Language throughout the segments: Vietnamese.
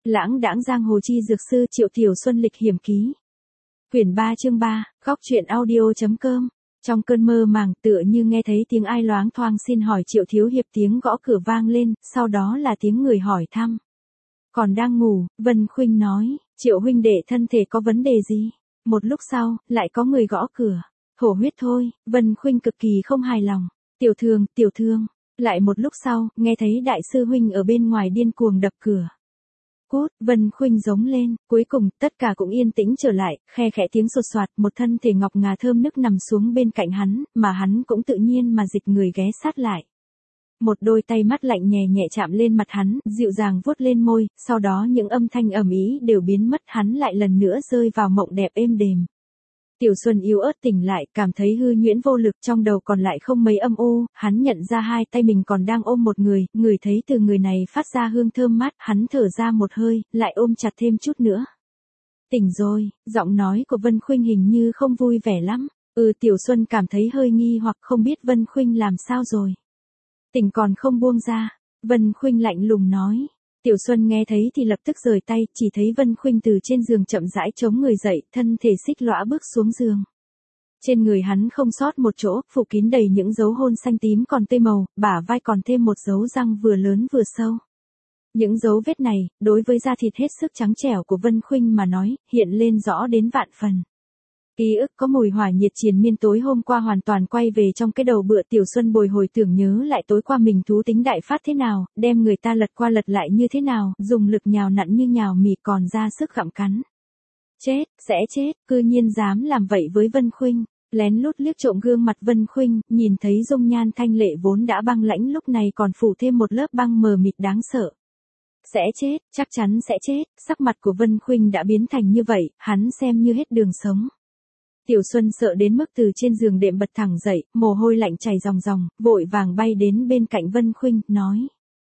Lãng đãng giang hồ chi dược sư Triệu Tiểu Xuân lịch hiểm ký. Quyển 3 chương 3, góc truyện audio.com. Trong cơn mơ màng tựa như nghe thấy tiếng ai loáng thoáng xin hỏi Triệu Thiếu Hiệp, tiếng gõ cửa vang lên, sau đó là tiếng người hỏi thăm. Còn đang ngủ, Vân Khuynh nói, Triệu huynh đệ thân thể có vấn đề gì? Một lúc sau, lại có người gõ cửa. Hổ huyết thôi, Vân Khuynh cực kỳ không hài lòng. Tiểu thương. Lại một lúc sau, nghe thấy đại sư huynh ở bên ngoài điên cuồng đập cửa. Cút, Vân Khuynh giống lên, cuối cùng, tất cả cũng yên tĩnh trở lại, khe khẽ tiếng sột soạt, một thân thể ngọc ngà thơm nức nằm xuống bên cạnh hắn, mà hắn cũng tự nhiên mà dịch người ghé sát lại. Một đôi tay mắt lạnh nhẹ nhẹ chạm lên mặt hắn, dịu dàng vuốt lên môi, sau đó những âm thanh ầm ĩ đều biến mất, hắn lại lần nữa rơi vào mộng đẹp êm đềm. Tiểu Xuân yếu ớt tỉnh lại, cảm thấy hư nhuyễn vô lực, trong đầu còn lại không mấy âm u, hắn nhận ra hai tay mình còn đang ôm một người, người thấy từ người này phát ra hương thơm mát, hắn thở ra một hơi, lại ôm chặt thêm chút nữa. Tỉnh rồi, giọng nói của Vân Khuynh hình như không vui vẻ lắm. Tiểu Xuân cảm thấy hơi nghi hoặc không biết Vân Khuynh làm sao rồi. Tỉnh còn không buông ra, Vân Khuynh lạnh lùng nói. Tiểu Xuân nghe thấy thì lập tức rời tay, chỉ thấy Vân Khuynh từ trên giường chậm rãi chống người dậy, thân thể xích lõa bước xuống giường. Trên người hắn không sót một chỗ, phủ kín đầy những dấu hôn xanh tím còn tươi màu, bả vai còn thêm một dấu răng vừa lớn vừa sâu. Những dấu vết này, đối với da thịt hết sức trắng trẻo của Vân Khuynh mà nói, hiện lên rõ đến vạn phần. Ký ức có mùi hỏa nhiệt triền miên tối hôm qua hoàn toàn quay về trong cái đầu bựa. Tiểu Xuân bồi hồi tưởng nhớ lại tối qua mình thú tính đại phát thế nào, đem người ta lật qua lật lại như thế nào, dùng lực nhào nặn như nhào mì còn ra sức gặm cắn. Chết, sẽ chết, cư nhiên dám làm vậy với Vân Khuynh. Lén lút liếc trộm gương mặt Vân Khuynh, nhìn thấy dung nhan thanh lệ vốn đã băng lãnh lúc này còn phủ thêm một lớp băng mờ mịt đáng sợ. Sẽ chết, chắc chắn sẽ chết, sắc mặt của Vân Khuynh đã biến thành như vậy, hắn xem như hết đường sống. Tiểu Xuân sợ đến mức từ trên giường đệm bật thẳng dậy, mồ hôi lạnh chảy ròng ròng, vội vàng bay đến bên cạnh Vân Khuynh, nói.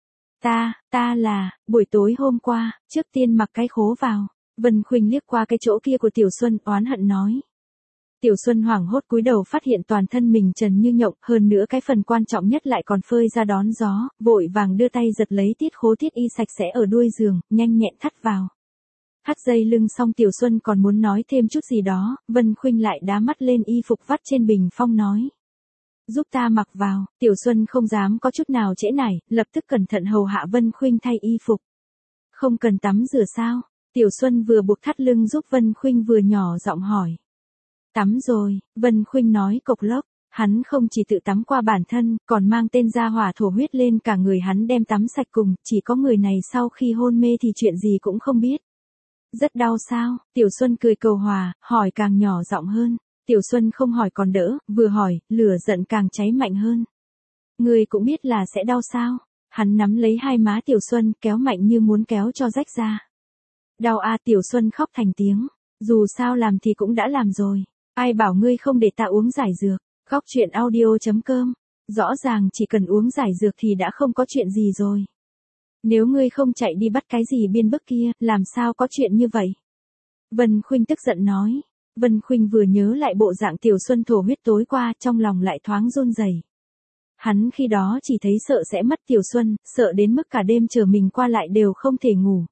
Ta là, buổi tối hôm qua, trước tiên mặc cái khố vào. Vân Khuynh liếc qua cái chỗ kia của Tiểu Xuân, oán hận nói. Tiểu Xuân hoảng hốt cúi đầu phát hiện toàn thân mình trần như nhộng, hơn nữa cái phần quan trọng nhất lại còn phơi ra đón gió, vội vàng đưa tay giật lấy tiết khố tiết y sạch sẽ ở đuôi giường, nhanh nhẹn thắt vào. Thắt dây lưng xong Tiểu Xuân còn muốn nói thêm chút gì đó, Vân Khuynh lại đá mắt lên y phục vắt trên bình phong nói. Giúp ta mặc vào. Tiểu Xuân không dám có chút nào trễ nải, lập tức cẩn thận hầu hạ Vân Khuynh thay y phục. Không cần tắm rửa sao? Tiểu Xuân vừa buộc thắt lưng giúp Vân Khuynh vừa nhỏ giọng hỏi. Tắm rồi, Vân Khuynh nói cộc lốc. Hắn không chỉ tự tắm qua bản thân, còn mang tên gia hỏa thổ huyết lên cả người hắn đem tắm sạch cùng, chỉ có người này sau khi hôn mê thì chuyện gì cũng không biết. Rất đau sao? Tiểu Xuân cười cầu hòa, hỏi càng nhỏ giọng hơn. Tiểu Xuân không hỏi còn đỡ, vừa hỏi, lửa giận càng cháy mạnh hơn. Ngươi cũng biết là sẽ đau sao? Hắn nắm lấy hai má Tiểu Xuân, kéo mạnh như muốn kéo cho rách ra. Đau à? Tiểu Xuân khóc thành tiếng. Dù sao làm thì cũng đã làm rồi. Ai bảo ngươi không để ta uống giải dược? Góc truyện audio.com. Rõ ràng chỉ cần uống giải dược thì đã không có chuyện gì rồi. Nếu ngươi không chạy đi bắt cái gì biên bức kia, làm sao có chuyện như vậy? Vân Khuynh tức giận nói. Vân Khuynh vừa nhớ lại bộ dạng Tiểu Xuân thổ huyết tối qua, trong lòng lại thoáng run rẩy. Hắn khi đó chỉ thấy sợ sẽ mất Tiểu Xuân, sợ đến mức cả đêm chờ mình qua lại đều không thể ngủ.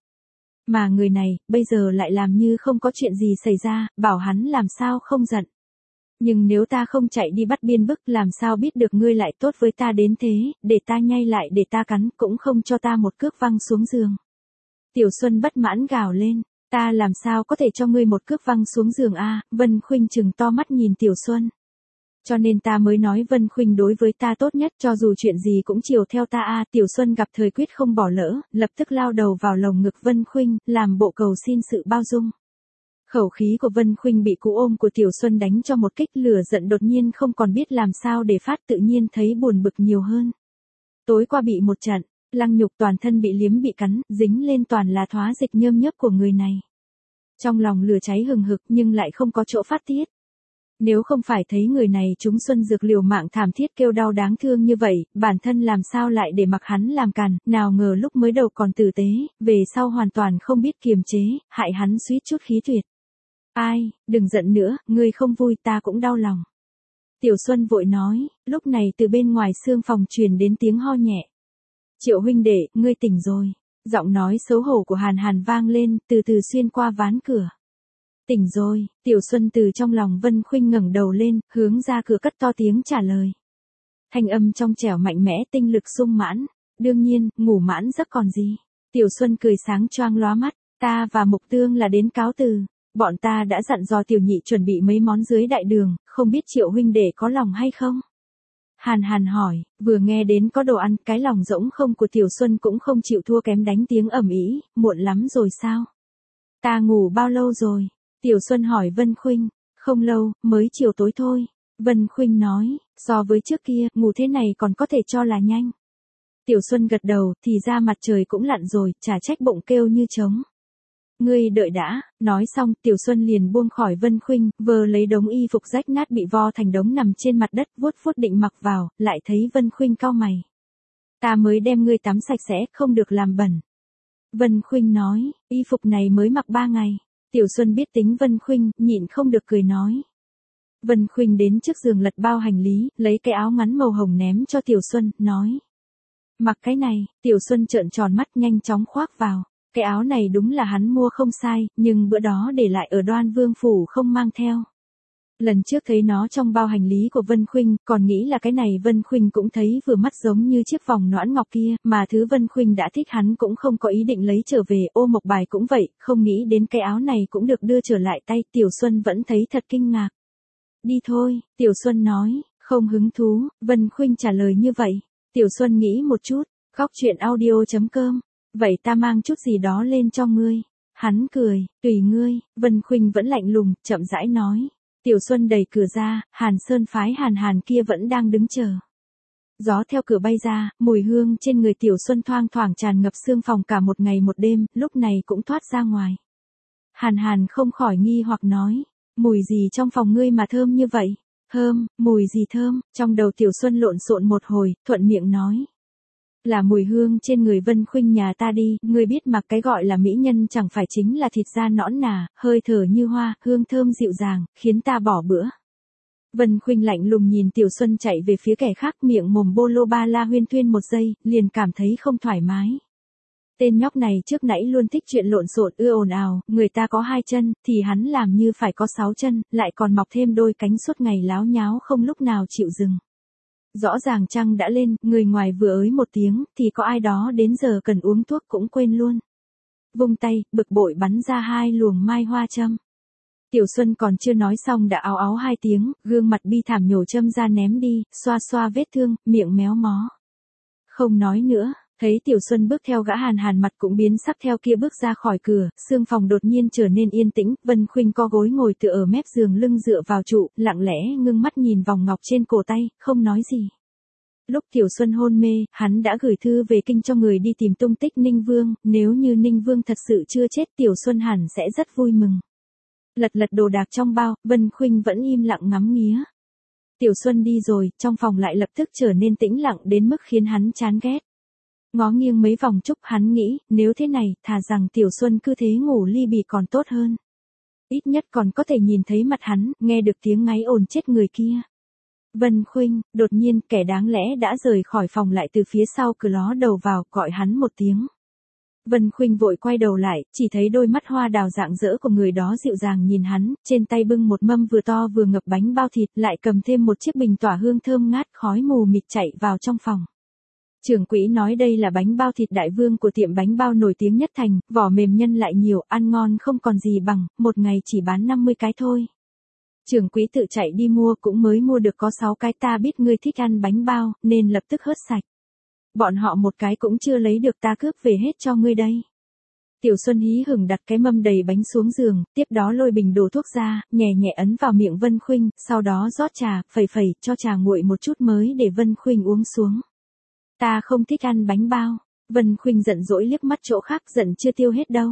Mà người này, bây giờ lại làm như không có chuyện gì xảy ra, bảo hắn làm sao không giận. Nhưng nếu ta không chạy đi bắt biên bức làm sao biết được ngươi lại tốt với ta đến thế, để ta nhai lại để ta cắn cũng không cho ta một cước văng xuống giường. Tiểu Xuân bất mãn gào lên, ta làm sao có thể cho ngươi một cước văng xuống giường a? Vân Khuynh trừng to mắt nhìn Tiểu Xuân. Cho nên ta mới nói Vân Khuynh đối với ta tốt nhất cho dù chuyện gì cũng chiều theo ta a. Tiểu Xuân gặp thời quyết không bỏ lỡ, lập tức lao đầu vào lồng ngực Vân Khuynh, làm bộ cầu xin sự bao dung. Khẩu khí của Vân Khuynh bị cú ôm của Tiểu Xuân đánh cho một kích, lửa giận đột nhiên không còn biết làm sao để phát, tự nhiên thấy buồn bực nhiều hơn. Tối qua bị một trận, lăng nhục toàn thân bị liếm bị cắn, dính lên toàn là thoá dịch nhơm nhớp của người này. Trong lòng lửa cháy hừng hực nhưng lại không có chỗ phát tiết. Nếu không phải thấy người này trúng xuân dược liều mạng thảm thiết kêu đau đáng thương như vậy, bản thân làm sao lại để mặc hắn làm càn, nào ngờ lúc mới đầu còn tử tế, về sau hoàn toàn không biết kiềm chế, hại hắn suýt chút khí tuyệt. Ai, đừng giận nữa, ngươi không vui ta cũng đau lòng. Tiểu Xuân vội nói, lúc này từ bên ngoài xương phòng truyền đến tiếng ho nhẹ. Triệu huynh đệ, ngươi tỉnh rồi. Giọng nói xấu hổ của Hàn Hàn vang lên, từ từ xuyên qua ván cửa. Tỉnh rồi, Tiểu Xuân từ trong lòng Vân Khuynh ngẩng đầu lên, hướng ra cửa cất to tiếng trả lời. Thanh âm trong trẻo mạnh mẽ, tinh lực sung mãn. Đương nhiên, ngủ mãn giấc còn gì. Tiểu Xuân cười sáng choang lóa mắt, ta và Mục Tương là đến cáo từ. Bọn ta đã dặn dò Tiểu Nhị chuẩn bị mấy món dưới đại đường, không biết Triệu huynh đệ có lòng hay không? Hàn Hàn hỏi, vừa nghe đến có đồ ăn, cái lòng rỗng không của Tiểu Xuân cũng không chịu thua kém đánh tiếng ầm ĩ, muộn lắm rồi sao? Ta ngủ bao lâu rồi? Tiểu Xuân hỏi Vân Khuynh, không lâu, mới chiều tối thôi. Vân Khuynh nói, so với trước kia, ngủ thế này còn có thể cho là nhanh. Tiểu Xuân gật đầu, thì ra mặt trời cũng lặn rồi, chả trách bụng kêu như trống. Ngươi đợi đã, nói xong, Tiểu Xuân liền buông khỏi Vân Khuynh, vờ lấy đống y phục rách nát bị vo thành đống nằm trên mặt đất, vuốt vuốt định mặc vào, lại thấy Vân Khuynh cau mày. Ta mới đem ngươi tắm sạch sẽ, không được làm bẩn. Vân Khuynh nói, y phục này mới mặc 3 ngày. Tiểu Xuân biết tính Vân Khuynh, nhịn không được cười nói. Vân Khuynh đến trước giường lật bao hành lý, lấy cái áo ngắn màu hồng ném cho Tiểu Xuân, nói. Mặc cái này, Tiểu Xuân trợn tròn mắt nhanh chóng khoác vào. Cái áo này đúng là hắn mua không sai, nhưng bữa đó để lại ở Đoan Vương phủ không mang theo. Lần trước thấy nó trong bao hành lý của Vân Khuynh, còn nghĩ là cái này Vân Khuynh cũng thấy vừa mắt giống như chiếc vòng noãn ngọc kia, mà thứ Vân Khuynh đã thích hắn cũng không có ý định lấy trở về. Ô Mộc Bài cũng vậy, không nghĩ đến cái áo này cũng được đưa trở lại tay. Tiểu Xuân vẫn thấy thật kinh ngạc. Đi thôi, Tiểu Xuân nói, không hứng thú. Vân Khuynh trả lời như vậy. Tiểu Xuân nghĩ một chút, góc truyện audio.com. Vậy ta mang chút gì đó lên cho ngươi. Hắn cười, tùy ngươi. Vân Khuynh vẫn lạnh lùng, chậm rãi nói. Tiểu Xuân đẩy cửa ra, Hàn Sơn phái Hàn Hàn kia vẫn đang đứng chờ. Gió theo cửa bay ra, mùi hương trên người Tiểu Xuân thoang thoảng tràn ngập xương phòng cả một ngày một đêm, lúc này cũng thoát ra ngoài. Hàn Hàn không khỏi nghi hoặc nói, mùi gì trong phòng ngươi mà thơm như vậy? Mùi gì thơm? Trong đầu Tiểu Xuân lộn xộn một hồi, thuận miệng nói. Là mùi hương trên người Vân Khuynh nhà ta đi, ngươi biết mà cái gọi là mỹ nhân chẳng phải chính là thịt da nõn nà, hơi thở như hoa, hương thơm dịu dàng, khiến ta bỏ bữa. Vân Khuynh lạnh lùng nhìn Tiểu Xuân chạy về phía kẻ khác, miệng mồm bô lô ba la huyên thuyên một giây, liền cảm thấy không thoải mái. Tên nhóc này trước nãy luôn thích chuyện lộn xộn ồn ào, người ta có 2 chân, thì hắn làm như phải có 6 chân, lại còn mọc thêm đôi cánh suốt ngày láo nháo không lúc nào chịu dừng. Rõ ràng trăng đã lên, người ngoài vừa ới một tiếng, thì có ai đó đến giờ cần uống thuốc cũng quên luôn. Vung tay, bực bội bắn ra 2 luồng mai hoa châm. Tiểu Xuân còn chưa nói xong đã áo áo 2 tiếng, gương mặt bi thảm nhổ châm ra ném đi, xoa xoa vết thương, miệng méo mó. Không nói nữa, thấy Tiểu Xuân bước theo gã Hàn Hàn mặt cũng biến sắc theo kia bước ra khỏi cửa, sương phòng đột nhiên trở nên yên tĩnh, Vân Khuynh co gối ngồi tựa ở mép giường lưng dựa vào trụ, lặng lẽ ngưng mắt nhìn vòng ngọc trên cổ tay, không nói gì. Lúc Tiểu Xuân hôn mê, hắn đã gửi thư về kinh cho người đi tìm tung tích Ninh Vương, nếu như Ninh Vương thật sự chưa chết Tiểu Xuân hẳn sẽ rất vui mừng. Lật lật đồ đạc trong bao, Vân Khuynh vẫn im lặng ngắm nghía. Tiểu Xuân đi rồi, trong phòng lại lập tức trở nên tĩnh lặng đến mức khiến hắn chán ghét. Ngó nghiêng mấy vòng chúc hắn nghĩ, nếu thế này, thà rằng Tiểu Xuân cứ thế ngủ ly bì còn tốt hơn. Ít nhất còn có thể nhìn thấy mặt hắn, nghe được tiếng ngáy ồn chết người kia. Vân Khuynh, đột nhiên kẻ đáng lẽ đã rời khỏi phòng lại từ phía sau cửa ló đầu vào, gọi hắn một tiếng. Vân Khuynh vội quay đầu lại, chỉ thấy đôi mắt hoa đào rạng rỡ của người đó dịu dàng nhìn hắn, trên tay bưng một mâm vừa to vừa ngập bánh bao thịt, lại cầm thêm một chiếc bình tỏa hương thơm ngát, khói mù mịt chạy vào trong phòng. Trưởng quỹ nói đây là bánh bao thịt đại vương của tiệm bánh bao nổi tiếng nhất thành, vỏ mềm nhân lại nhiều, ăn ngon không còn gì bằng, một ngày chỉ bán 50 cái thôi. Trưởng quỹ tự chạy đi mua cũng mới mua được có 6 cái, ta biết ngươi thích ăn bánh bao, nên lập tức hớt sạch. Bọn họ một cái cũng chưa lấy được ta cướp về hết cho ngươi đây. Tiểu Xuân hí hửng đặt cái mâm đầy bánh xuống giường, tiếp đó lôi bình đổ thuốc ra, nhẹ nhẹ ấn vào miệng Vân Khuynh, sau đó rót trà, phẩy cho trà nguội một chút mới để Vân Khuynh uống xuống. Ta không thích ăn bánh bao. Vân Khuynh giận dỗi liếc mắt chỗ khác, giận chưa tiêu hết đâu.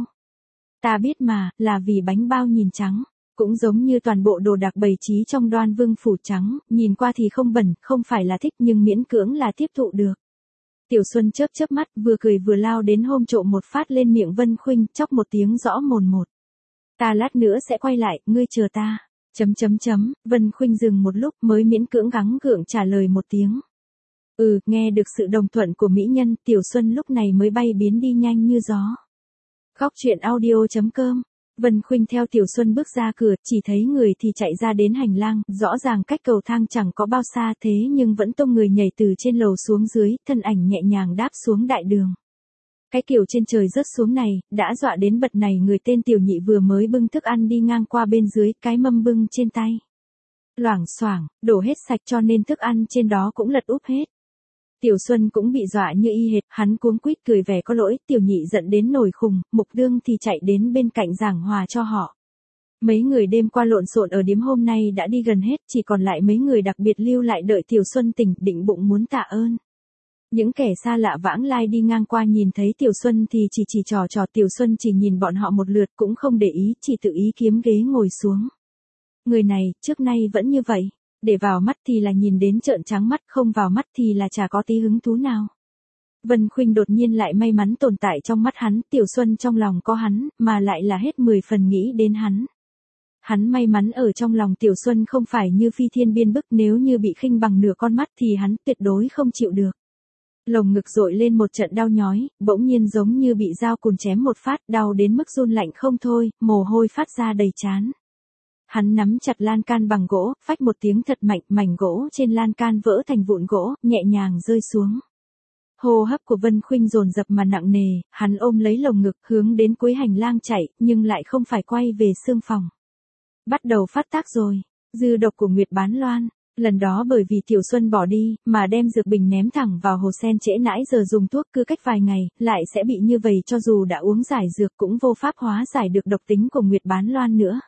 Ta biết mà, là vì bánh bao nhìn trắng. Cũng giống như toàn bộ đồ đạc bày trí trong Đoan Vương phủ trắng, nhìn qua thì không bẩn, không phải là thích nhưng miễn cưỡng là tiếp thụ được. Tiểu Xuân chớp chớp mắt, vừa cười vừa lao đến hôm trộm một phát lên miệng Vân Khuynh, chóc một tiếng rõ mồn một. Ta lát nữa sẽ quay lại, ngươi chờ ta. Vân Khuynh dừng một lúc mới miễn cưỡng gắng gượng trả lời một tiếng. Nghe được sự đồng thuận của mỹ nhân, Tiểu Xuân lúc này mới bay biến đi nhanh như gió. Góc truyện audio.com. Vân Khuynh theo Tiểu Xuân bước ra cửa, chỉ thấy người thì chạy ra đến hành lang, rõ ràng cách cầu thang chẳng có bao xa thế nhưng vẫn tung người nhảy từ trên lầu xuống dưới, thân ảnh nhẹ nhàng đáp xuống đại đường. Cái kiểu trên trời rớt xuống này, đã dọa đến bật này người tên Tiểu Nhị vừa mới bưng thức ăn đi ngang qua bên dưới, cái mâm bưng trên tay. Loảng xoảng, đổ hết sạch cho nên thức ăn trên đó cũng lật úp hết. Tiểu Xuân cũng bị dọa như y hệt, hắn cuống quýt cười vẻ có lỗi, Tiểu Nhị giận đến nổi khùng, Mục Đương thì chạy đến bên cạnh giảng hòa cho họ. Mấy người đêm qua lộn xộn ở điếm hôm nay đã đi gần hết, chỉ còn lại mấy người đặc biệt lưu lại đợi Tiểu Xuân tỉnh, định bụng muốn tạ ơn. Những kẻ xa lạ vãng lai đi ngang qua nhìn thấy Tiểu Xuân thì chỉ trò Tiểu Xuân chỉ nhìn bọn họ một lượt cũng không để ý, chỉ tự ý kiếm ghế ngồi xuống. Người này, trước nay vẫn như vậy. Để vào mắt thì là nhìn đến trợn trắng mắt, không vào mắt thì là chả có tí hứng thú nào. Vân Khuynh đột nhiên lại may mắn tồn tại trong mắt hắn, Tiểu Xuân trong lòng có hắn, mà lại là hết 10 phần nghĩ đến hắn. Hắn may mắn ở trong lòng Tiểu Xuân không phải như phi thiên biên bức, nếu như bị khinh bằng nửa con mắt thì hắn tuyệt đối không chịu được. Lồng ngực dội lên một trận đau nhói, bỗng nhiên giống như bị dao cùn chém một phát, đau đến mức run lạnh không thôi, mồ hôi phát ra đầy trán. Hắn nắm chặt lan can bằng gỗ, phách một tiếng thật mạnh, mảnh gỗ trên lan can vỡ thành vụn gỗ, nhẹ nhàng rơi xuống. Hô hấp của Vân Khuynh dồn dập mà nặng nề, hắn ôm lấy lồng ngực hướng đến cuối hành lang chạy, nhưng lại không phải quay về xương phòng. Bắt đầu phát tác rồi, dư độc của Nguyệt Bán Loan. Lần đó bởi vì Tiểu Xuân bỏ đi, mà đem dược bình ném thẳng vào hồ sen trễ nãi giờ dùng thuốc cứ cách vài ngày, lại sẽ bị như vậy cho dù đã uống giải dược cũng vô pháp hóa giải được độc tính của Nguyệt Bán Loan nữa.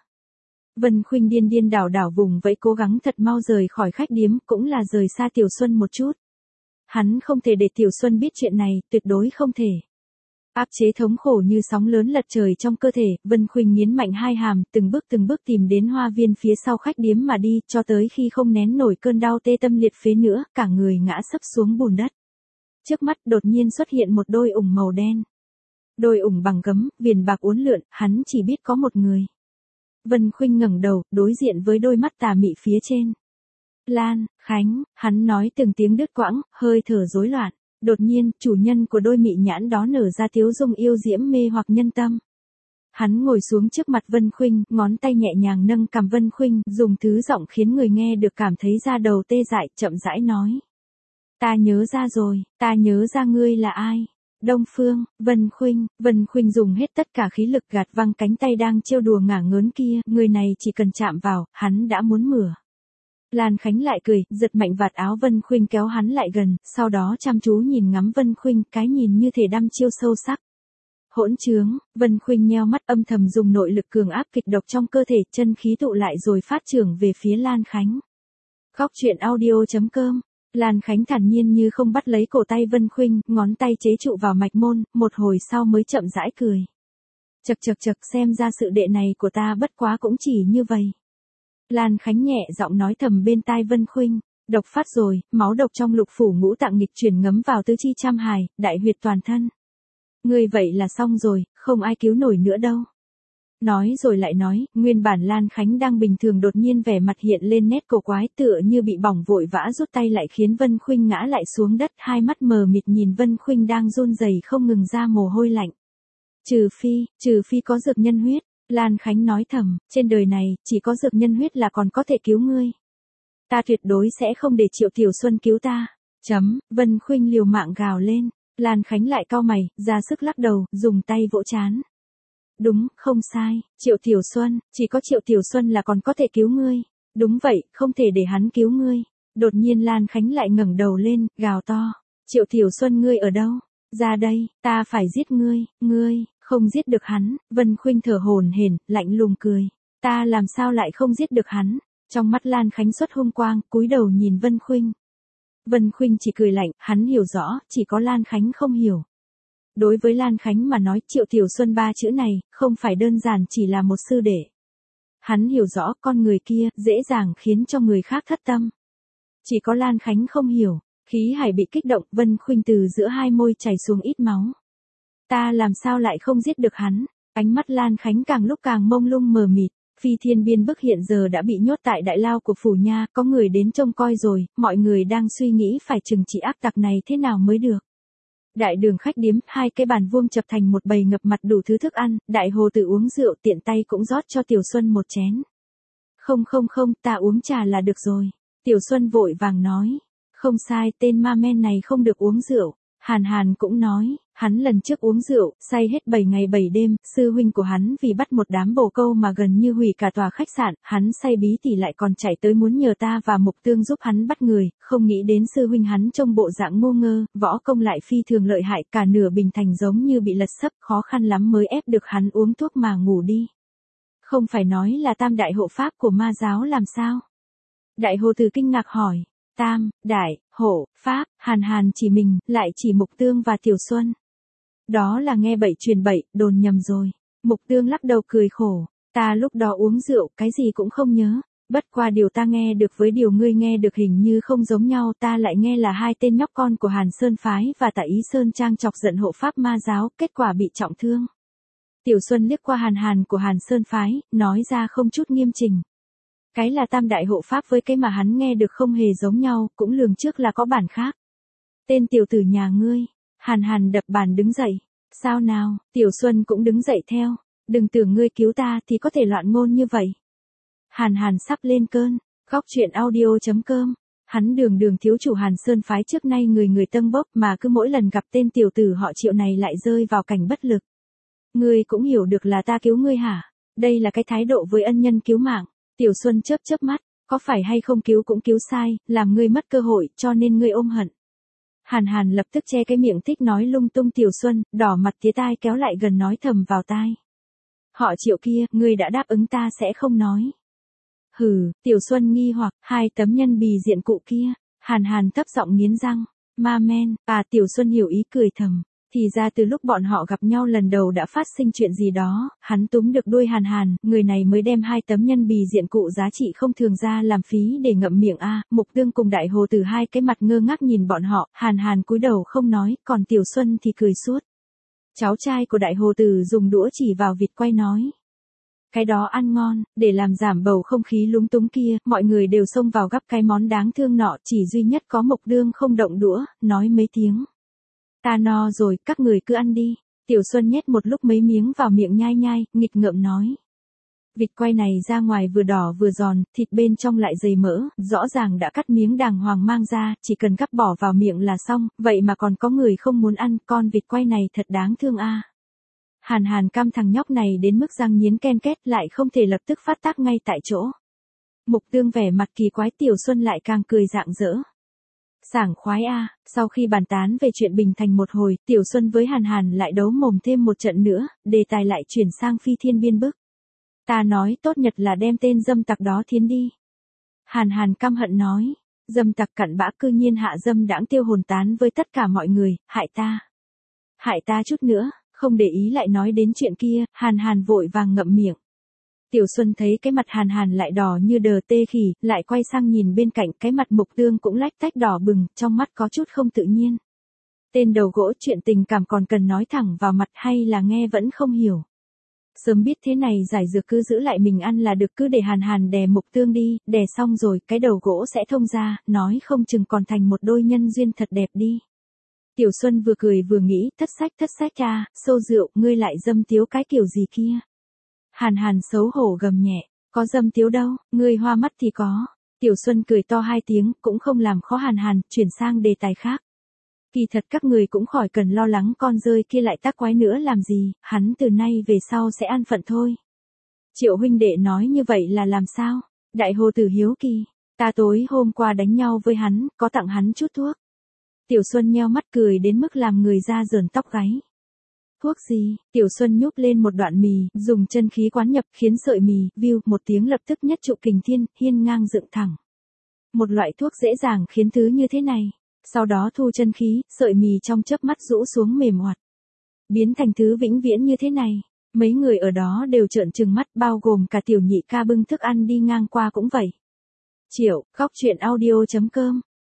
Vân Khuynh điên đảo vùng vẫy cố gắng thật mau rời khỏi khách điếm, cũng là rời xa Tiểu Xuân một chút. Hắn không thể để Tiểu Xuân biết chuyện này, tuyệt đối không thể. Áp chế thống khổ như sóng lớn lật trời trong cơ thể, Vân Khuynh nghiến mạnh hai hàm, từng bước tìm đến hoa viên phía sau khách điếm mà đi, cho tới khi không nén nổi cơn đau tê tâm liệt phế nữa, cả người ngã sấp xuống bùn đất. Trước mắt đột nhiên xuất hiện một đôi ủng màu đen. Đôi ủng bằng gấm, viền bạc uốn lượn, hắn chỉ biết có một người. Vân Khuynh ngẩng đầu, đối diện với đôi mắt tà mị phía trên. Lan, Khánh, hắn nói từng tiếng đứt quãng, hơi thở rối loạn. Đột nhiên, chủ nhân của đôi mị nhãn đó nở ra tiếu dung yêu diễm mê hoặc nhân tâm. Hắn ngồi xuống trước mặt Vân Khuynh, ngón tay nhẹ nhàng nâng cằm Vân Khuynh, dùng thứ giọng khiến người nghe được cảm thấy da đầu tê dại, chậm rãi nói. Ta nhớ ra rồi, ta nhớ ra ngươi là ai. Đông Phương, Vân Khuynh dùng hết tất cả khí lực gạt văng cánh tay đang trêu đùa ngả ngớn kia, người này chỉ cần chạm vào, hắn đã muốn mửa. Lan Khánh lại cười, giật mạnh vạt áo Vân Khuynh kéo hắn lại gần, sau đó chăm chú nhìn ngắm Vân Khuynh, cái nhìn như thể đăm chiêu sâu sắc. Hỗn trướng, Vân Khuynh nheo mắt âm thầm dùng nội lực cường áp kịch độc trong cơ thể, chân khí tụ lại rồi phát trưởng về phía Lan Khánh. Góc truyện audio.com. Lan Khánh thản nhiên như không bắt lấy cổ tay Vân Khuynh, ngón tay chế trụ vào mạch môn, một hồi sau mới chậm rãi cười. Chậc, xem ra sự đệ này của ta bất quá cũng chỉ như vậy. Lan Khánh nhẹ giọng nói thầm bên tai Vân Khuynh, độc phát rồi, máu độc trong lục phủ ngũ tạng nghịch chuyển ngấm vào tứ chi trăm hài, đại huyệt toàn thân. Ngươi vậy là xong rồi, không ai cứu nổi nữa đâu. Nói rồi lại nói, nguyên bản Lan Khánh đang bình thường đột nhiên vẻ mặt hiện lên nét cổ quái tựa như bị bỏng vội vã rút tay lại khiến Vân Khuynh ngã lại xuống đất, hai mắt mờ mịt nhìn Vân Khuynh đang run rẩy không ngừng ra mồ hôi lạnh. Trừ phi có dược nhân huyết, Lan Khánh nói thầm, trên đời này, chỉ có dược nhân huyết là còn có thể cứu ngươi. Ta tuyệt đối sẽ không để Triệu Tiểu Xuân cứu ta. Vân Khuynh liều mạng gào lên, Lan Khánh lại cau mày, ra sức lắc đầu, dùng tay vỗ trán. Đúng, không sai, Triệu Tiểu Xuân, chỉ có Triệu Tiểu Xuân là còn có thể cứu ngươi. Đúng vậy, không thể để hắn cứu ngươi. Đột nhiên Lan Khánh lại ngẩng đầu lên, gào to. Triệu Tiểu Xuân ngươi ở đâu? Ra đây, ta phải giết ngươi, không giết được hắn. Vân Khuynh thở hổn hển, lạnh lùng cười. Ta làm sao lại không giết được hắn? Trong mắt Lan Khánh xuất hung quang, cúi đầu nhìn Vân Khuynh. Vân Khuynh chỉ cười lạnh, hắn hiểu rõ, chỉ có Lan Khánh không hiểu. Đối với Lan Khánh mà nói Triệu Tiểu Xuân ba chữ này, không phải đơn giản chỉ là một sư đệ. Hắn hiểu rõ con người kia, dễ dàng khiến cho người khác thất tâm. Chỉ có Lan Khánh không hiểu, khí hải bị kích động, Vân Khuynh từ giữa hai môi chảy xuống ít máu. Ta làm sao lại không giết được hắn? Ánh mắt Lan Khánh càng lúc càng mông lung mờ mịt, Phi Thiên Biên Bức hiện giờ đã bị nhốt tại đại lao của phủ nha, có người đến trông coi rồi, mọi người đang suy nghĩ phải trừng trị ác tặc này thế nào mới được. Đại đường khách điếm, hai cái bàn vuông chập thành một bầy ngập mặt đủ thứ thức ăn, Đại Hồ Tử uống rượu tiện tay cũng rót cho Tiểu Xuân một chén. Không, ta uống trà là được rồi. Tiểu Xuân vội vàng nói. Không sai, tên ma men này không được uống rượu. Hàn cũng nói, hắn lần trước uống rượu, say hết 7 ngày 7 đêm, sư huynh của hắn vì bắt một đám bồ câu mà gần như hủy cả tòa khách sạn, hắn say bí tỉ lại còn chạy tới muốn nhờ ta và Mục Tương giúp hắn bắt người, không nghĩ đến sư huynh hắn trông bộ dạng ngu ngơ, võ công lại phi thường lợi hại, cả nửa bình thành giống như bị lật sấp, khó khăn lắm mới ép được hắn uống thuốc mà ngủ đi. Không phải nói là tam đại hộ pháp của ma giáo làm sao? Đại Hồ Tử kinh ngạc hỏi. Tam, đại, hộ, pháp, Hàn chỉ mình, lại chỉ Mục Tương và Tiểu Xuân. Đó là nghe bậy truyền bậy, đồn nhầm rồi. Mục Tương lắc đầu cười khổ. Ta lúc đó uống rượu, cái gì cũng không nhớ. Bất qua điều ta nghe được với điều ngươi nghe được hình như không giống nhau, ta lại nghe là hai tên nhóc con của Hàn Sơn Phái và Tạ Ý Sơn Trang chọc giận hộ pháp ma giáo, kết quả bị trọng thương. Tiểu Xuân liếc qua Hàn của Hàn Sơn Phái, nói ra không chút nghiêm chỉnh. Cái là tam đại hộ pháp với cái mà hắn nghe được không hề giống nhau, cũng lường trước là có bản khác. Tên tiểu tử nhà ngươi. Hàn đập bàn đứng dậy. Sao nào, Tiểu Xuân cũng đứng dậy theo. Đừng tưởng ngươi cứu ta thì có thể loạn ngôn như vậy. Hàn sắp lên cơn. Góc truyện audio.com. Hắn đường thiếu chủ Hàn Sơn Phái trước nay người tâng bốc mà cứ mỗi lần gặp tên tiểu tử họ Triệu này lại rơi vào cảnh bất lực. Ngươi cũng hiểu được là ta cứu ngươi hả? Đây là cái thái độ với ân nhân cứu mạng. Tiểu Xuân chớp mắt, có phải hay không cứu cũng cứu sai, làm ngươi mất cơ hội, cho nên ngươi ôm hận. Hàn lập tức che cái miệng thích nói lung tung Tiểu Xuân, đỏ mặt tía tai kéo lại gần nói thầm vào tai. Họ Triệu kia, ngươi đã đáp ứng ta sẽ không nói. Hừ, Tiểu Xuân nghi hoặc, hai tấm nhân bì diện cụ kia. Hàn thấp giọng nghiến răng. Ma men, Tiểu Xuân hiểu ý cười thầm. Thì ra từ lúc bọn họ gặp nhau lần đầu đã phát sinh chuyện gì đó, hắn túm được đuôi Hàn, người này mới đem hai tấm nhân bì diện cụ giá trị không thường ra làm phí để ngậm miệng Mục Tương cùng Đại Hồ Tử hai cái mặt ngơ ngác nhìn bọn họ, Hàn cúi đầu không nói, còn Tiểu Xuân thì cười suốt. Cháu trai của Đại Hồ Tử dùng đũa chỉ vào vịt quay nói. Cái đó ăn ngon, để làm giảm bầu không khí lúng túng kia, mọi người đều xông vào gắp cái món đáng thương nọ, chỉ duy nhất có Mục Tương không động đũa, nói mấy tiếng. Ta no rồi, các người cứ ăn đi. Tiểu Xuân nhét một lúc mấy miếng vào miệng nhai, nghịch ngợm nói. Vịt quay này ra ngoài vừa đỏ vừa giòn, thịt bên trong lại dày mỡ, rõ ràng đã cắt miếng đàng hoàng mang ra, chỉ cần gắp bỏ vào miệng là xong, vậy mà còn có người không muốn ăn, con vịt quay này thật đáng thương Hàn căm thằng nhóc này đến mức răng nghiến ken két lại không thể lập tức phát tác ngay tại chỗ. Mục Tương vẻ mặt kỳ quái, Tiểu Xuân lại càng cười rạng rỡ. Sảng khoái sau khi bàn tán về chuyện Bình Thành một hồi, Tiểu Xuân với Hàn lại đấu mồm thêm một trận nữa, đề tài lại chuyển sang Phi Thiên Biên Bức. Ta nói tốt nhất là đem tên dâm tặc đó thiến đi. Hàn căm hận nói, dâm tặc cặn bã cư nhiên hạ dâm đãng tiêu hồn tán với tất cả mọi người, hại ta. Hại ta chút nữa, không để ý lại nói đến chuyện kia, Hàn vội vàng ngậm miệng. Tiểu Xuân thấy cái mặt Hàn lại đỏ như đờ tê khỉ, lại quay sang nhìn bên cạnh, cái mặt Mục Tương cũng lách tách đỏ bừng, trong mắt có chút không tự nhiên. Tên đầu gỗ, chuyện tình cảm còn cần nói thẳng vào mặt hay là nghe vẫn không hiểu. Sớm biết thế này giải dược cứ giữ lại mình ăn là được, cứ để Hàn đè Mục Tương đi, đè xong rồi cái đầu gỗ sẽ thông ra, nói không chừng còn thành một đôi nhân duyên thật đẹp đi. Tiểu Xuân vừa cười vừa nghĩ, thất sách xô rượu, ngươi lại dâm tiếu cái kiểu gì kia. Hàn xấu hổ gầm nhẹ, có dâm tiếu đâu, ngươi hoa mắt thì có. Tiểu Xuân cười to hai tiếng, cũng không làm khó Hàn, chuyển sang đề tài khác. Kỳ thật các người cũng khỏi cần lo lắng con rơi kia lại tác quái nữa làm gì, hắn từ nay về sau sẽ an phận thôi. Triệu huynh đệ nói như vậy là làm sao? Đại Hồ Tử hiếu kỳ, ta tối hôm qua đánh nhau với hắn, có tặng hắn chút thuốc. Tiểu Xuân nheo mắt cười đến mức làm người da rờn tóc gáy. Thuốc gì? Tiểu Xuân nhúc lên một đoạn mì, dùng chân khí quán nhập khiến sợi mì, view một tiếng lập tức nhất trụ kình thiên, hiên ngang dựng thẳng. Một loại thuốc dễ dàng khiến thứ như thế này. Sau đó thu chân khí, sợi mì trong chớp mắt rũ xuống mềm hoạt. Biến thành thứ vĩnh viễn như thế này. Mấy người ở đó đều trợn trừng mắt, bao gồm cả Tiểu Nhị ca bưng thức ăn đi ngang qua cũng vậy. Triệu, góc truyện audio.com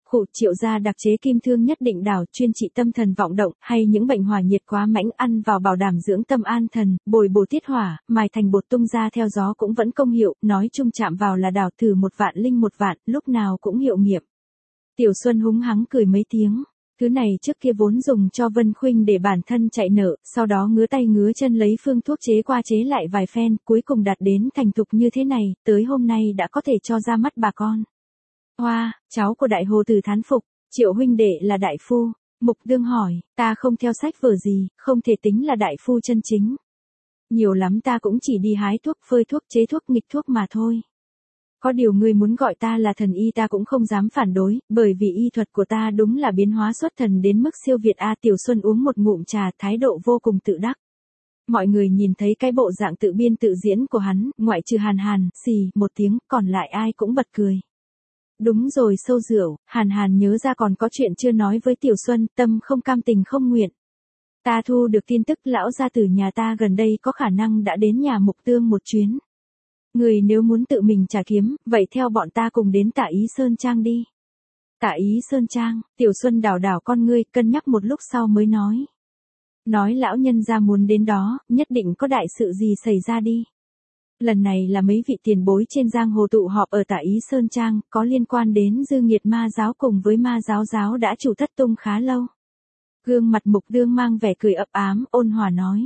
Khụ, Triệu gia đặc chế kim thương nhất định đảo, chuyên trị tâm thần vọng động, hay những bệnh hỏa nhiệt quá mãnh, ăn vào bảo đảm dưỡng tâm an thần, bồi bổ tiết hỏa, mài thành bột tung ra theo gió cũng vẫn công hiệu, nói chung chạm vào là đảo thử 1.000.000, lúc nào cũng hiệu nghiệm. Tiểu Xuân húng hắng cười mấy tiếng. Thứ này trước kia vốn dùng cho Vân Khuynh để bản thân chạy nợ, sau đó ngứa tay ngứa chân lấy phương thuốc chế qua chế lại vài phen, cuối cùng đạt đến thành thục như thế này, tới hôm nay đã có thể cho ra mắt bà con. Hoa, cháu của đại hồ tử thán phục, Triệu huynh đệ là đại phu. Mục Đương hỏi, ta không theo sách vở gì, không thể tính là đại phu chân chính. Nhiều lắm ta cũng chỉ đi hái thuốc, phơi thuốc, chế thuốc, nghịch thuốc mà thôi. Có điều ngươi muốn gọi ta là thần y ta cũng không dám phản đối, bởi vì y thuật của ta đúng là biến hóa xuất thần đến mức siêu việt a. Tiểu Xuân uống một ngụm trà, thái độ vô cùng tự đắc. Mọi người nhìn thấy cái bộ dạng tự biên tự diễn của hắn, ngoại trừ Hàn Hàn, xì một tiếng, còn lại ai cũng bật cười. Đúng rồi, sâu rượu, Hàn Hàn nhớ ra còn có chuyện chưa nói với Tiểu Xuân, tâm không cam tình không nguyện. Ta thu được tin tức lão gia tử nhà ta gần đây có khả năng đã đến nhà Mục Tương một chuyến. Người nếu muốn tự mình trả kiếm, vậy theo bọn ta cùng đến Tạ Ý Sơn Trang đi. Tạ Ý Sơn Trang, Tiểu Xuân đảo đảo con ngươi, cân nhắc một lúc sau mới nói. Nói lão nhân gia muốn đến đó, nhất định có đại sự gì xảy ra đi. Lần này là mấy vị tiền bối trên giang hồ tụ họp ở Tạ Ý Sơn Trang, có liên quan đến dư nghiệt ma giáo cùng với ma giáo đã chủ thất tung khá lâu. Gương mặt Mục Đương mang vẻ cười ấp ám, ôn hòa nói.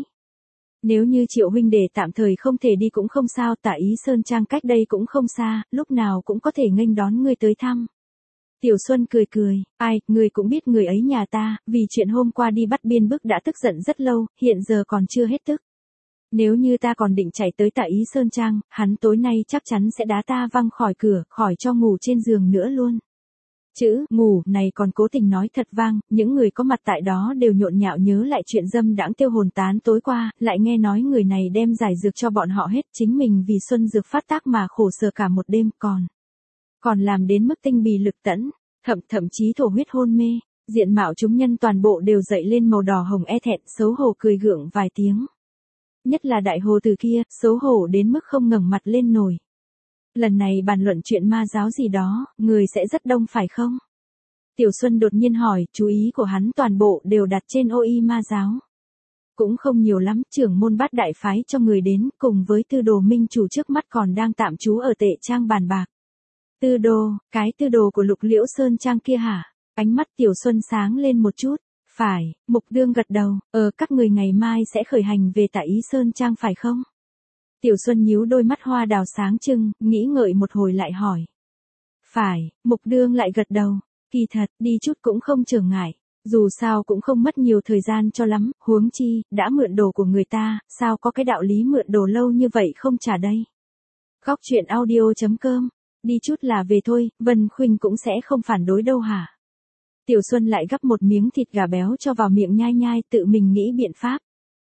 Nếu như Triệu huynh đệ tạm thời không thể đi cũng không sao, Tạ Ý Sơn Trang cách đây cũng không xa, lúc nào cũng có thể nghênh đón ngươi tới thăm. Tiểu Xuân cười cười, ai, ngươi cũng biết người ấy nhà ta, vì chuyện hôm qua đi bắt biên bức đã tức giận rất lâu, hiện giờ còn chưa hết tức. Nếu như ta còn định chạy tới Tạ Ý Sơn Trang, hắn tối nay chắc chắn sẽ đá ta văng khỏi cửa, khỏi cho ngủ trên giường nữa luôn. Chữ ngủ này còn cố tình nói thật vang, những người có mặt tại đó đều nhộn nhạo nhớ lại chuyện dâm đãng tiêu hồn tán tối qua, lại nghe nói người này đem giải dược cho bọn họ hết, chính mình vì xuân dược phát tác mà khổ sở cả một đêm, còn làm đến mức tinh bì lực tẫn, thậm chí thổ huyết hôn mê, diện mạo chúng nhân toàn bộ đều dậy lên màu đỏ hồng e thẹn, xấu hổ cười gượng vài tiếng. Nhất là đại hồ từ kia, xấu hổ đến mức không ngẩng mặt lên nổi. Lần này bàn luận chuyện ma giáo gì đó, người sẽ rất đông phải không? Tiểu Xuân đột nhiên hỏi, chú ý của hắn toàn bộ đều đặt trên OI ma giáo. Cũng không nhiều lắm, trưởng môn Bát đại phái cho người đến, cùng với Tư Đồ minh chủ trước mắt còn đang tạm trú ở Tệ Trang bàn bạc. Tư Đồ, cái Tư Đồ của Lục Liễu Sơn Trang kia hả? Ánh mắt Tiểu Xuân sáng lên một chút. Phải, Mục Đương gật đầu, các người ngày mai sẽ khởi hành về Tạ Ý Sơn Trang phải không? Tiểu Xuân nhíu đôi mắt hoa đào sáng trưng, nghĩ ngợi một hồi lại hỏi. Phải, Mục Đương lại gật đầu, kỳ thật, đi chút cũng không trở ngại, dù sao cũng không mất nhiều thời gian cho lắm, huống chi, đã mượn đồ của người ta, sao có cái đạo lý mượn đồ lâu như vậy không trả đây. Góc truyện audio.com, đi chút là về thôi, Vân Khuynh cũng sẽ không phản đối đâu hả? Tiểu Xuân lại gắp một miếng thịt gà béo cho vào miệng nhai nhai, tự mình nghĩ biện pháp.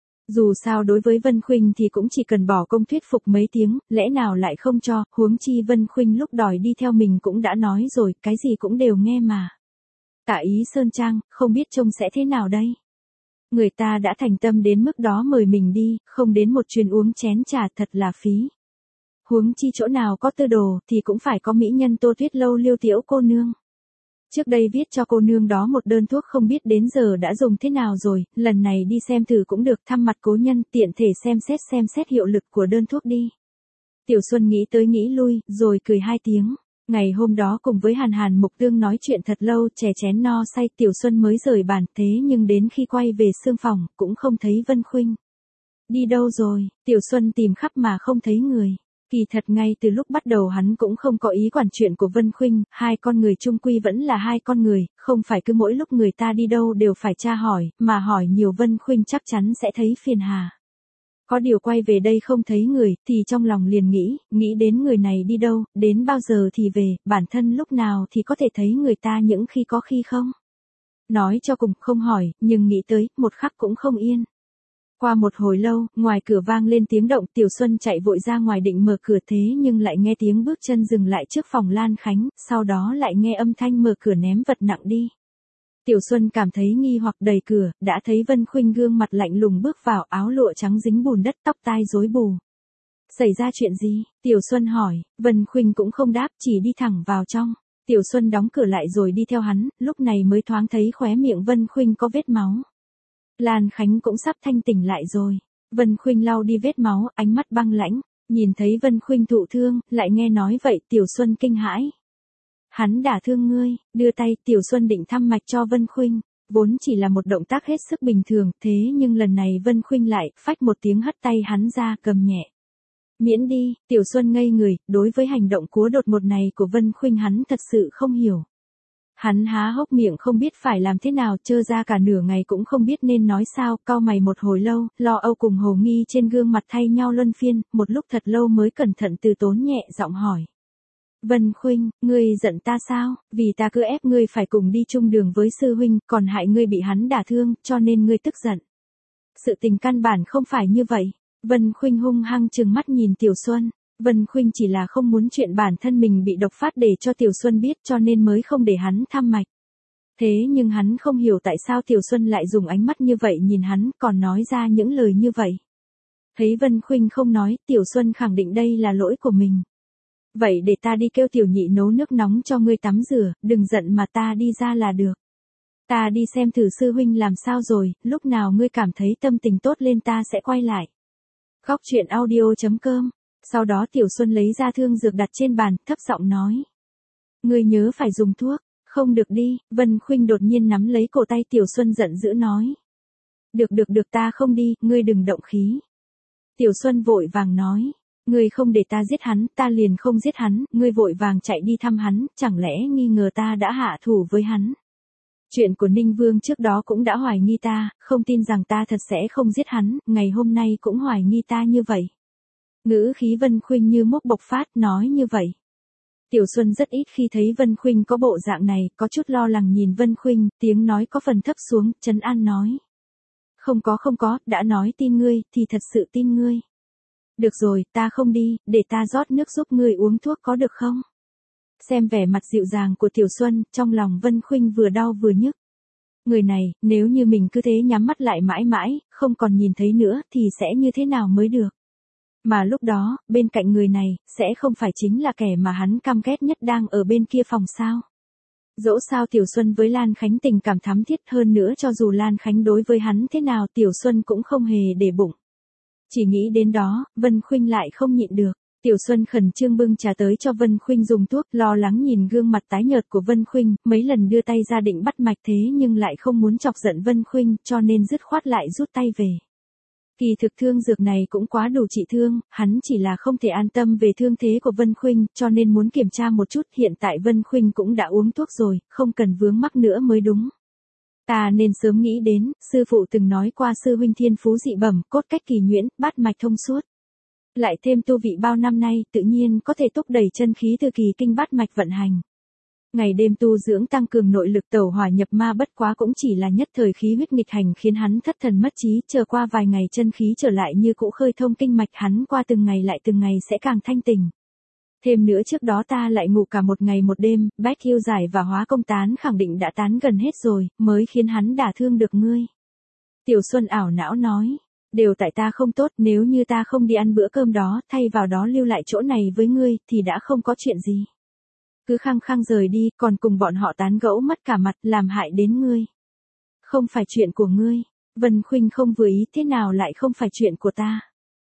Dù sao đối với Vân Khuynh thì cũng chỉ cần bỏ công thuyết phục mấy tiếng, lẽ nào lại không cho, huống chi Vân Khuynh lúc đòi đi theo mình cũng đã nói rồi, cái gì cũng đều nghe mà. Tạ Ý Sơn Trang, không biết trông sẽ thế nào đây? Người ta đã thành tâm đến mức đó mời mình đi, không đến một chuyến uống chén trà thật là phí. Huống chi chỗ nào có Tư Đồ thì cũng phải có mỹ nhân Tô Tuyết Lâu Liêu Tiểu cô nương. Trước đây viết cho cô nương đó một đơn thuốc không biết đến giờ đã dùng thế nào rồi, lần này đi xem thử cũng được, thăm mặt cố nhân, tiện thể xem xét hiệu lực của đơn thuốc đi. Tiểu Xuân nghĩ tới nghĩ lui, rồi cười hai tiếng. Ngày hôm đó cùng với Hàn Mục Tương nói chuyện thật lâu, chè chén no say, Tiểu Xuân mới rời bàn, thế nhưng đến khi quay về sương phòng, cũng không thấy Vân Khuynh. Đi đâu rồi? Tiểu Xuân tìm khắp mà không thấy người. Kỳ thật ngay từ lúc bắt đầu hắn cũng không có ý quản chuyện của Vân Khuynh, hai con người chung quy vẫn là hai con người, không phải cứ mỗi lúc người ta đi đâu đều phải tra hỏi, mà hỏi nhiều Vân Khuynh chắc chắn sẽ thấy phiền hà. Có điều quay về đây không thấy người, thì trong lòng liền nghĩ đến người này đi đâu, đến bao giờ thì về, bản thân lúc nào thì có thể thấy người ta những khi có khi không. Nói cho cùng không hỏi, nhưng nghĩ tới, một khắc cũng không yên. Qua một hồi lâu, ngoài cửa vang lên tiếng động, Tiểu Xuân chạy vội ra ngoài định mở cửa thế nhưng lại nghe tiếng bước chân dừng lại trước phòng Lan Khánh, sau đó lại nghe âm thanh mở cửa ném vật nặng đi. Tiểu Xuân cảm thấy nghi hoặc đẩy cửa, đã thấy Vân Khuynh gương mặt lạnh lùng bước vào, áo lụa trắng dính bùn đất, tóc tai rối bù. Xảy ra chuyện gì? Tiểu Xuân hỏi, Vân Khuynh cũng không đáp, chỉ đi thẳng vào trong. Tiểu Xuân đóng cửa lại rồi đi theo hắn, lúc này mới thoáng thấy khóe miệng Vân Khuynh có vết máu. Lan Khánh cũng sắp thanh tỉnh lại rồi. Vân Khuynh lau đi vết máu, ánh mắt băng lãnh, nhìn thấy Vân Khuynh thụ thương, lại nghe nói vậy, Tiểu Xuân kinh hãi. Hắn đả thương ngươi, đưa tay, Tiểu Xuân định thăm mạch cho Vân Khuynh, vốn chỉ là một động tác hết sức bình thường, thế nhưng lần này Vân Khuynh lại, phách một tiếng hất tay hắn ra, cầm nhẹ. Miễn đi, Tiểu Xuân ngây người, đối với hành động cúa đột ngột này của Vân Khuynh hắn thật sự không hiểu. Hắn há hốc miệng không biết phải làm thế nào, trơ ra cả nửa ngày cũng không biết nên nói sao, cau mày một hồi lâu, lo âu cùng hồ nghi trên gương mặt thay nhau luân phiên, một lúc thật lâu mới cẩn thận từ tốn nhẹ giọng hỏi. Vân Khuynh, ngươi giận ta sao, vì ta cứ ép ngươi phải cùng đi chung đường với sư huynh, còn hại ngươi bị hắn đả thương, cho nên ngươi tức giận. Sự tình căn bản không phải như vậy. Vân Khuynh hung hăng trừng mắt nhìn Tiểu Xuân. Vân Khuynh chỉ là không muốn chuyện bản thân mình bị độc phát để cho Tiểu Xuân biết cho nên mới không để hắn thăm mạch. Thế nhưng hắn không hiểu tại sao Tiểu Xuân lại dùng ánh mắt như vậy nhìn hắn, còn nói ra những lời như vậy. Thấy Vân Khuynh không nói, Tiểu Xuân khẳng định đây là lỗi của mình. Vậy để ta đi kêu Tiểu Nhị nấu nước nóng cho ngươi tắm rửa, đừng giận mà ta đi ra là được. Ta đi xem thử sư huynh làm sao rồi, lúc nào ngươi cảm thấy tâm tình tốt lên ta sẽ quay lại. Góc truyện audio.com. Sau đó Tiểu Xuân lấy ra thương dược đặt trên bàn, thấp giọng nói. Ngươi nhớ phải dùng thuốc, không được đi, Vân Khuynh đột nhiên nắm lấy cổ tay Tiểu Xuân giận dữ nói. Được ta không đi, ngươi đừng động khí. Tiểu Xuân vội vàng nói. Ngươi không để ta giết hắn, ta liền không giết hắn, ngươi vội vàng chạy đi thăm hắn, chẳng lẽ nghi ngờ ta đã hạ thủ với hắn. Chuyện của Ninh Vương trước đó cũng đã hoài nghi ta, không tin rằng ta thật sẽ không giết hắn, ngày hôm nay cũng hoài nghi ta như vậy. Ngữ khí Vân Khuynh như mốc bộc phát, nói như vậy. Tiểu Xuân rất ít khi thấy Vân Khuynh có bộ dạng này, có chút lo lắng nhìn Vân Khuynh, tiếng nói có phần thấp xuống, trấn an nói. Không có, đã nói tin ngươi, thì thật sự tin ngươi. Được rồi, ta không đi, để ta rót nước giúp ngươi uống thuốc có được không? Xem vẻ mặt dịu dàng của Tiểu Xuân, trong lòng Vân Khuynh vừa đau vừa nhức. Người này, nếu như mình cứ thế nhắm mắt lại mãi mãi, không còn nhìn thấy nữa, thì sẽ như thế nào mới được? Mà lúc đó, bên cạnh người này, sẽ không phải chính là kẻ mà hắn căm ghét nhất đang ở bên kia phòng sao? Dẫu sao Tiểu Xuân với Lan Khánh tình cảm thắm thiết hơn nữa, cho dù Lan Khánh đối với hắn thế nào Tiểu Xuân cũng không hề để bụng. Chỉ nghĩ đến đó, Vân Khuynh lại không nhịn được. Tiểu Xuân khẩn trương bưng trà tới cho Vân Khuynh dùng thuốc, lo lắng nhìn gương mặt tái nhợt của Vân Khuynh, mấy lần đưa tay ra định bắt mạch thế nhưng lại không muốn chọc giận Vân Khuynh, cho nên dứt khoát lại rút tay về. Kỳ thực thương dược này cũng quá đủ trị thương, hắn chỉ là không thể an tâm về thương thế của Vân Khuynh, cho nên muốn kiểm tra một chút, hiện tại Vân Khuynh cũng đã uống thuốc rồi, không cần vướng mắc nữa mới đúng. Ta nên sớm nghĩ đến, sư phụ từng nói qua sư huynh thiên phú dị bẩm, cốt cách kỳ nhuyễn, bát mạch thông suốt. Lại thêm tu vị bao năm nay, tự nhiên có thể thúc đẩy chân khí từ kỳ kinh bát mạch vận hành. Ngày đêm tu dưỡng tăng cường nội lực tẩu hỏa nhập ma bất quá cũng chỉ là nhất thời khí huyết nghịch hành khiến hắn thất thần mất trí, chờ qua vài ngày chân khí trở lại như cũ khơi thông kinh mạch hắn qua từng ngày lại từng ngày sẽ càng thanh tỉnh. Thêm nữa trước đó ta lại ngủ cả một ngày một đêm, bách yêu giải và hóa công tán khẳng định đã tán gần hết rồi, mới khiến hắn đả thương được ngươi. Tiểu Xuân ảo não nói, đều tại ta không tốt, nếu như ta không đi ăn bữa cơm đó, thay vào đó lưu lại chỗ này với ngươi, thì đã không có chuyện gì. Cứ khăng khăng rời đi, còn cùng bọn họ tán gẫu mất cả mặt, làm hại đến ngươi. Không phải chuyện của ngươi, Vân Khuynh không vừa ý, thế nào lại không phải chuyện của ta.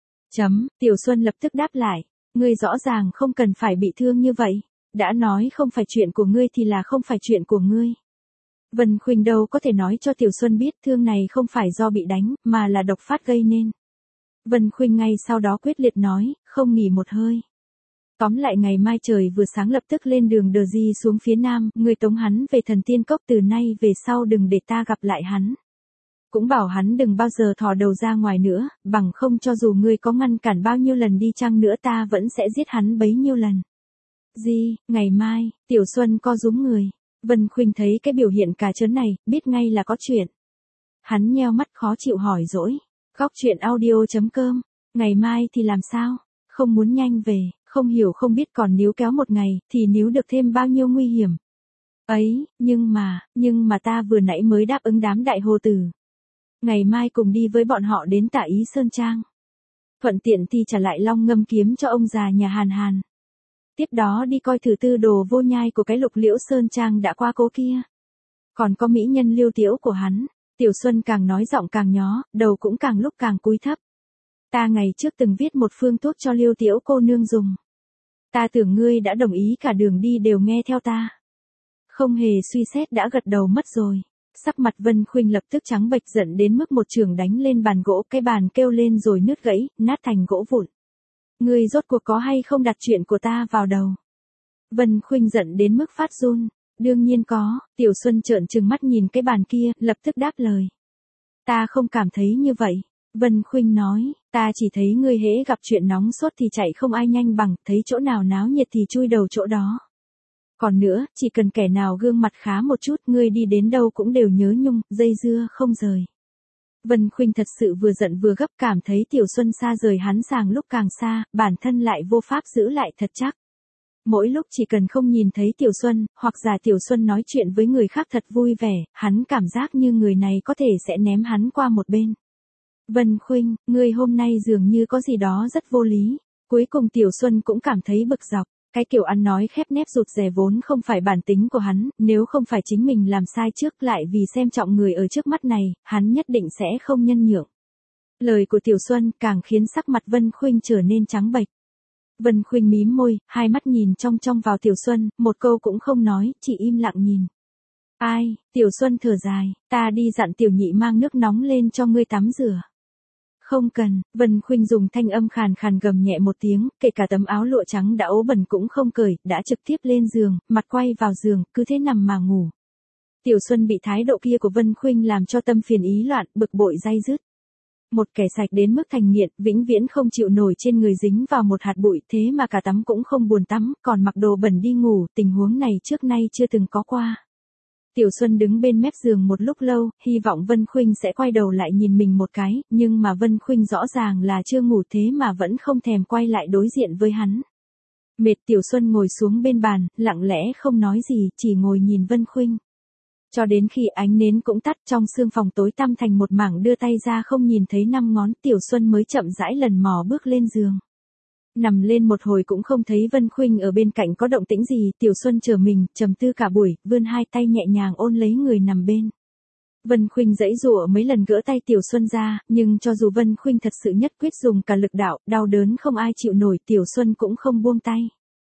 Tiểu Xuân lập tức đáp lại. Ngươi rõ ràng không cần phải bị thương như vậy. Đã nói không phải chuyện của ngươi thì là không phải chuyện của ngươi. Vân Khuynh đâu có thể nói cho Tiểu Xuân biết thương này không phải do bị đánh, mà là độc phát gây nên. Vân Khuynh ngay sau đó quyết liệt nói, không nghỉ một hơi. Tóm lại ngày mai trời vừa sáng lập tức lên đường Đờ Di xuống phía nam, ngươi tống hắn về Thần Tiên Cốc, từ nay về sau đừng để ta gặp lại hắn. Cũng bảo hắn đừng bao giờ thò đầu ra ngoài nữa, bằng không cho dù ngươi có ngăn cản bao nhiêu lần đi chăng nữa ta vẫn sẽ giết hắn bấy nhiêu lần. Ngày mai, Tiểu Xuân co rúm người. Vân Khuynh thấy cái biểu hiện cà chớn này, biết ngay là có chuyện. Hắn nheo mắt khó chịu hỏi dỗi. Góc truyện audio.com. Ngày mai thì làm sao? Không muốn nhanh về, không hiểu không biết còn níu kéo một ngày, thì níu được thêm bao nhiêu nguy hiểm. Ấy, nhưng mà ta vừa nãy mới đáp ứng đám đại hồ tử. Ngày mai cùng đi với bọn họ đến Tả Ý Sơn Trang. Thuận tiện thì trả lại Long Ngâm kiếm cho ông già nhà Hàn. Tiếp đó đi coi thử tư đồ vô nhai của cái Lục Liễu Sơn Trang đã qua cố kia. Còn có mỹ nhân Lưu Tiễu của hắn. Tiểu Xuân càng nói giọng càng nhó, đầu cũng càng lúc càng cúi thấp. Ta ngày trước từng viết một phương thuốc cho Lưu Tiễu cô nương dùng. Ta tưởng ngươi đã đồng ý cả đường đi đều nghe theo ta. Không hề suy xét đã gật đầu mất rồi. Sắc mặt Vân Khuynh lập tức trắng bệch giận đến mức một chưởng đánh lên bàn gỗ, cái bàn kêu lên rồi nứt gãy, nát thành gỗ vụn. Ngươi rốt cuộc có hay không đặt chuyện của ta vào đầu? Vân Khuynh giận đến mức phát run. Đương nhiên có. Tiểu Xuân trợn trừng mắt nhìn cái bàn kia, lập tức đáp lời. Ta không cảm thấy như vậy. Vân Khuynh nói, ta chỉ thấy ngươi hễ gặp chuyện nóng sốt thì chạy không ai nhanh bằng, thấy chỗ nào náo nhiệt thì chui đầu chỗ đó. Còn nữa, chỉ cần kẻ nào gương mặt khá một chút, ngươi đi đến đâu cũng đều nhớ nhung, dây dưa không rời. Vân Khuynh thật sự vừa giận vừa gấp, cảm thấy Tiểu Xuân xa rời hắn càng lúc càng xa, bản thân lại vô pháp giữ lại thật chắc. Mỗi lúc chỉ cần không nhìn thấy Tiểu Xuân, hoặc giả Tiểu Xuân nói chuyện với người khác thật vui vẻ, hắn cảm giác như người này có thể sẽ ném hắn qua một bên. Vân Khuynh, ngươi hôm nay dường như có gì đó rất vô lý. Cuối cùng Tiểu Xuân cũng cảm thấy bực dọc. Cái kiểu ăn nói khép nép rụt rè vốn không phải bản tính của hắn, nếu không phải chính mình làm sai trước lại vì xem trọng người ở trước mắt này, hắn nhất định sẽ không nhân nhượng. Lời của Tiểu Xuân càng khiến sắc mặt Vân Khuynh trở nên trắng bệch. Vân Khuynh mím môi, hai mắt nhìn trong trong vào Tiểu Xuân, một câu cũng không nói, chỉ im lặng nhìn. Ai, Tiểu Xuân thở dài, ta đi dặn Tiểu Nhị mang nước nóng lên cho ngươi tắm rửa. Không cần. Vân Khuynh dùng thanh âm khàn khàn gầm nhẹ một tiếng, kể cả tấm áo lụa trắng đã ố bẩn cũng không cởi, đã trực tiếp lên giường, mặt quay vào giường, cứ thế nằm mà ngủ. Tiểu Xuân bị thái độ kia của Vân Khuynh làm cho tâm phiền ý loạn, bực bội day dứt. Một kẻ sạch đến mức thành nghiện, vĩnh viễn không chịu nổi trên người dính vào một hạt bụi, thế mà cả tắm cũng không buồn tắm, còn mặc đồ bẩn đi ngủ, tình huống này trước nay chưa từng có qua. Tiểu Xuân đứng bên mép giường một lúc lâu, hy vọng Vân Khuynh sẽ quay đầu lại nhìn mình một cái, nhưng mà Vân Khuynh rõ ràng là chưa ngủ thế mà vẫn không thèm quay lại đối diện với hắn. Mệt, Tiểu Xuân ngồi xuống bên bàn, lặng lẽ không nói gì, chỉ ngồi nhìn Vân Khuynh. Cho đến khi ánh nến cũng tắt, trong sương phòng tối tăm thành một mảng đưa tay ra không nhìn thấy 5 ngón, Tiểu Xuân mới chậm rãi lần mò bước lên giường. Nằm lên một hồi cũng không thấy Vân Khuynh ở bên cạnh có động tĩnh gì, Tiểu Xuân chờ mình, trầm tư cả buổi, vươn hai tay nhẹ nhàng ôn lấy người nằm bên. Vân Khuynh giãy giụa mấy lần gỡ tay Tiểu Xuân ra, nhưng cho dù Vân Khuynh thật sự nhất quyết dùng cả lực đạo, đau đớn không ai chịu nổi, Tiểu Xuân cũng không buông tay.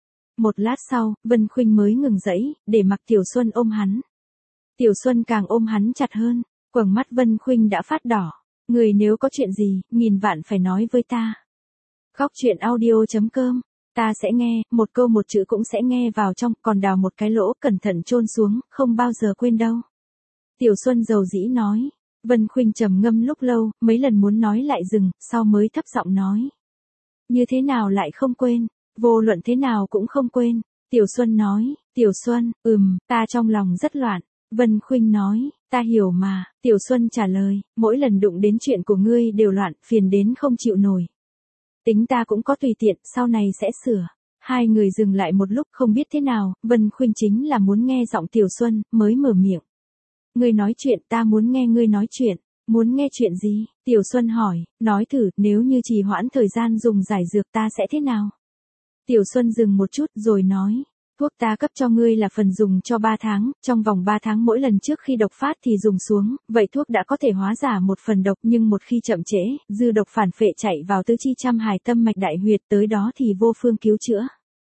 Một lát sau, Vân Khuynh mới ngừng giãy, để mặc Tiểu Xuân ôm hắn. Tiểu Xuân càng ôm hắn chặt hơn, quầng mắt Vân Khuynh đã phát đỏ. Người nếu có chuyện gì, nghìn vạn phải nói với ta. Góc truyện audio.com, ta sẽ nghe, một câu một chữ cũng sẽ nghe vào trong, còn đào một cái lỗ cẩn thận chôn xuống, không bao giờ quên đâu. Tiểu Xuân dầu dĩ nói. Vân Khuynh trầm ngâm lúc lâu, mấy lần muốn nói lại dừng, sau mới thấp giọng nói. Như thế nào lại không quên, vô luận thế nào cũng không quên. Tiểu Xuân nói, Tiểu Xuân, ta trong lòng rất loạn. Vân Khuynh nói, ta hiểu mà. Tiểu Xuân trả lời, mỗi lần đụng đến chuyện của ngươi đều loạn, phiền đến không chịu nổi. Tính ta cũng có tùy tiện, sau này sẽ sửa. Hai người dừng lại một lúc không biết thế nào, Vân Khuynh chính là muốn nghe giọng Tiểu Xuân, mới mở miệng. Ngươi nói chuyện, ta muốn nghe ngươi nói chuyện. Muốn nghe chuyện gì? Tiểu Xuân hỏi, nói thử, nếu như trì hoãn thời gian dùng giải dược ta sẽ thế nào? Tiểu Xuân dừng một chút rồi nói. Thuốc ta cấp cho ngươi là phần dùng cho 3 tháng, trong vòng 3 tháng mỗi lần trước khi độc phát thì dùng xuống, vậy thuốc đã có thể hóa giải một phần độc, nhưng một khi chậm trễ, dư độc phản phệ chạy vào tứ chi trăm hài tâm mạch đại huyệt, tới đó thì vô phương cứu chữa.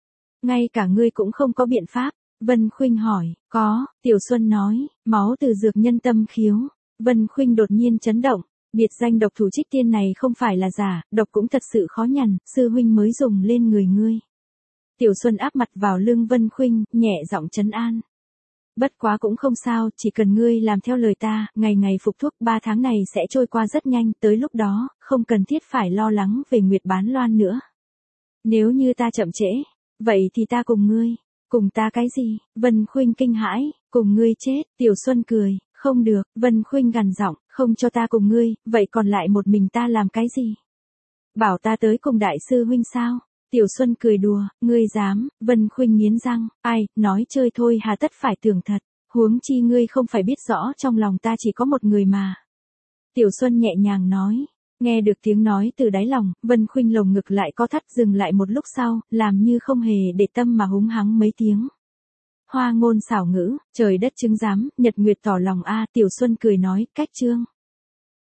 Ngay cả ngươi cũng không có biện pháp. Vân Khuynh hỏi, có. Tiểu Xuân nói, máu từ dược nhân tâm khiếu. Vân Khuynh đột nhiên chấn động, biệt danh độc thủ trích tiên này không phải là giả, độc cũng thật sự khó nhằn, sư huynh mới dùng lên người ngươi. Tiểu Xuân áp mặt vào lưng Vân Khuynh, nhẹ giọng trấn an. Bất quá cũng không sao, chỉ cần ngươi làm theo lời ta, ngày ngày phục thuốc, 3 tháng này sẽ trôi qua rất nhanh, tới lúc đó, không cần thiết phải lo lắng về Nguyệt Bán Loan nữa. Nếu như ta chậm trễ, vậy thì ta cùng ngươi. Cùng ta cái gì? Vân Khuynh kinh hãi, cùng ngươi chết. Tiểu Xuân cười, không được. Vân Khuynh gằn giọng, không cho ta cùng ngươi, vậy còn lại một mình ta làm cái gì? Bảo ta tới cùng đại sư huynh sao? Tiểu Xuân cười đùa, ngươi dám? Vân Khuynh nghiến răng, ai, nói chơi thôi hà tất phải tưởng thật, huống chi ngươi không phải biết rõ trong lòng ta chỉ có một người mà. Tiểu Xuân nhẹ nhàng nói, Nghe được tiếng nói từ đáy lòng, Vân Khuynh lồng ngực lại có thắt, dừng lại một lúc sau, làm như không hề để tâm mà húng hắng mấy tiếng. Hoa ngôn xảo ngữ, trời đất chứng giám, nhật nguyệt tỏ lòng a. Tiểu Xuân cười nói, cách trương.